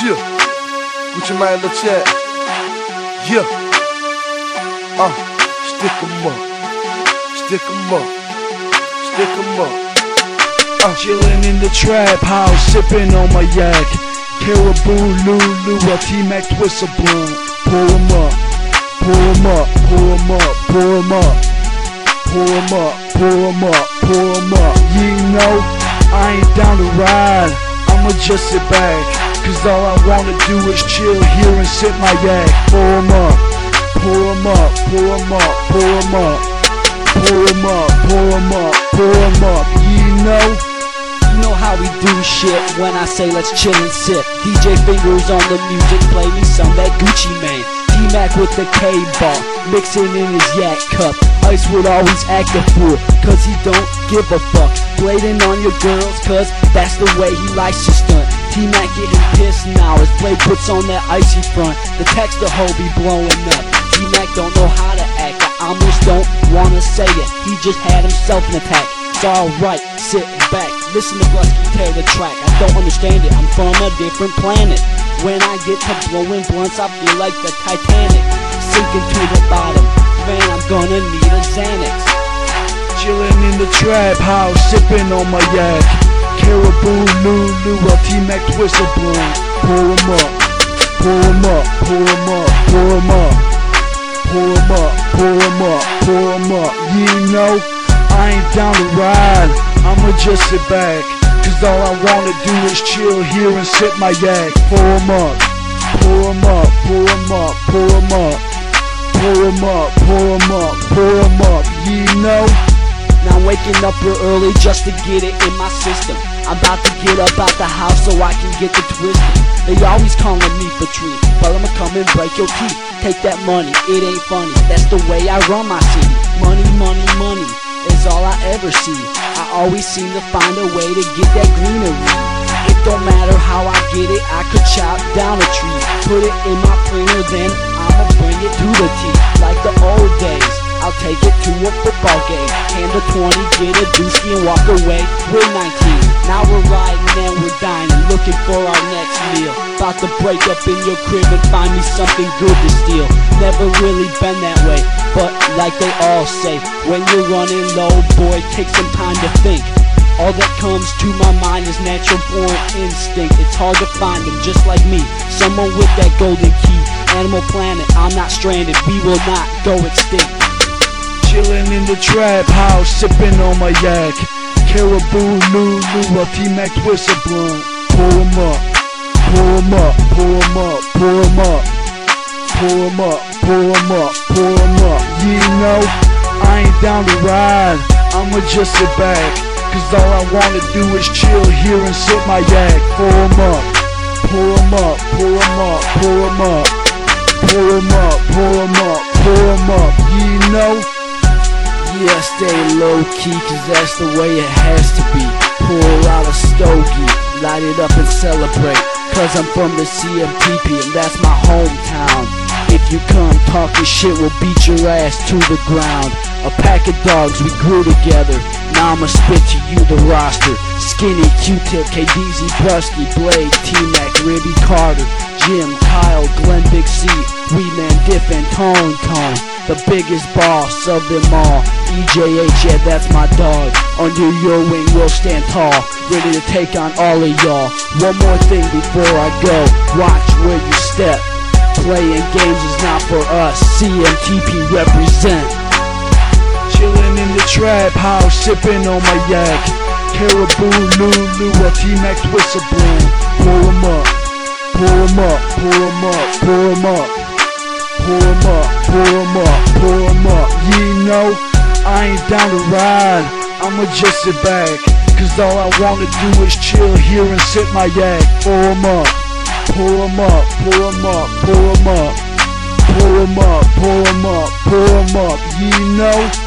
Yeah, Gucci Mane in the chat. Yeah, stick 'em up, stick 'em up, stick 'em up. Chillin' in the trap house, sippin' on my yak. Caribou, Lulu, a T-Mac twist a blunt. Pour 'em up, pour 'em up, pour 'em up, pour 'em up, pour 'em up, pour 'em up, pour 'em up. You know, I ain't down to ride, I'ma just sit back, cause all I wanna do is chill here and sip my yak. Pour 'em up, pour 'em up, pour 'em up, pour 'em up, pour 'em up, pour 'em up, pour 'em up. You know how we do shit when I say let's chill and sip. DJ Fingers on the music, play me some that Gucci Mane. T-Mac with the K-ball, mixing in his yak cup. Ice would always act a fool, cause he don't give a fuck. Blading on your girls, cause that's the way he likes to stunt. T-Mac getting pissed now, his blade puts on that icy front. The text the hoe be blowing up. T-Mac don't know how to act, I almost don't wanna say it. He just had himself an attack. It's alright, sit back, listen to Brusky tear the track. I don't understand it, I'm from a different planet. When I get to blowing blunts, I feel like the Titanic, sinking to the bottom. Man, I'm gonna need a Xanax. Chillin' in the trap house, sippin' on my yak. Caribou, Lulu, a T-Mac twist a blunt. Pour 'em up, pour 'em up, pour 'em up, pour 'em up, pour 'em up, pour 'em up, pour 'em up. You know, I ain't down to ride, I'ma just sit back, cause all I wanna do is chill here and sip my yak. Pour 'em up, pour 'em up, pour 'em up, pour 'em up, pour 'em up, pour 'em up, pour 'em up. You know. Now I'm waking up real early just to get it in my system. I'm about to get up out the house so I can get the twisting. They always calling me for treat, but I'ma come and break your teeth. Take that money, it ain't funny, that's the way I run my city. Money, money, money is all I ever see. I always seem to find a way to get that greenery. It don't matter how I get it, I could chop down a tree, put it in my printer, then I'ma bring it to the T. Like the old days, I'll take it to a football game, hand a 20, get a doozy and walk away with 19. Now we're riding and we're dining, looking for our next meal. About to break up in your crib and find me something good to steal. Never really been that way, but like they all say, when you're running low, boy, take some time to think. All that comes to my mind is natural born instinct. It's hard to find them just like me, someone with that golden key. Animal Planet, I'm not stranded, we will not go extinct. Chillin' in the trap house, sippin' on my yak. Caribou, Lulu, a T-Mac twist a blunt. Pour 'em up, pour 'em up, pour 'em up, pour 'em up, pour 'em up, pour 'em up, pour 'em up. You know, I ain't down to ride, I'ma just sit back, cause all I wanna do is chill here and sip my yak. Pour 'em up, pour 'em up, pour 'em up, pour 'em up, pour 'em up, pour 'em up, pour 'em up. You know. Yeah, stay low-key, cause that's the way it has to be. Pour out a stogie, light it up and celebrate, cause I'm from the CMTP and that's my hometown. If you come talking shit, we'll beat your ass to the ground. A pack of dogs, we grew together, now I'ma spit to you the roster. Skinny, Q-Tip, KDZ, Brusky, Blade, T-Mac, Ribby, Carter, Jim, Kyle, Glenn, Big C, Weedman, Dip, and Tone. The biggest boss of them all, EJH, yeah, that's my dog. Under your wing, we'll stand tall, ready to take on all of y'all. One more thing before I go, watch where you step. Playing games is not for us, CMTP represent. Chillin' in the trap house, sippin' on my yak. Caribou, Lulu, a T-Mac twist a blunt. Pour 'em up, pour 'em up, pour 'em up, pour 'em up, pour 'em up, pour 'em up, pour 'em up. You know, I ain't down to ride, I'ma just sit back, cause all I wanna do is chill here and sip my yak. Pour 'em up, pour 'em up, pour 'em up, pour 'em up, pour 'em up, pour 'em up, pour 'em up. You know.